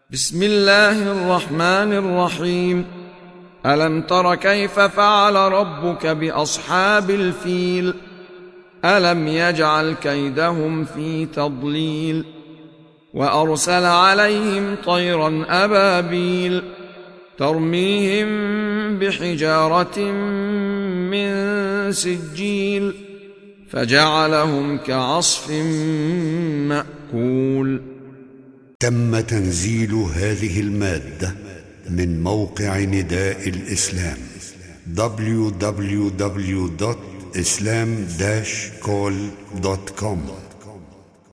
بسم الله الرحمن الرحيم. ألم تر كيف فعل ربك بأصحاب الفيل؟ ألم يجعل كيدهم في تضليل وأرسل عليهم طيرا أبابيل ترميهم بحجارة من سجيل فجعلهم كعصف مأكول. تم تنزيل هذه المادة من موقع نداء الإسلام www.islam-call.com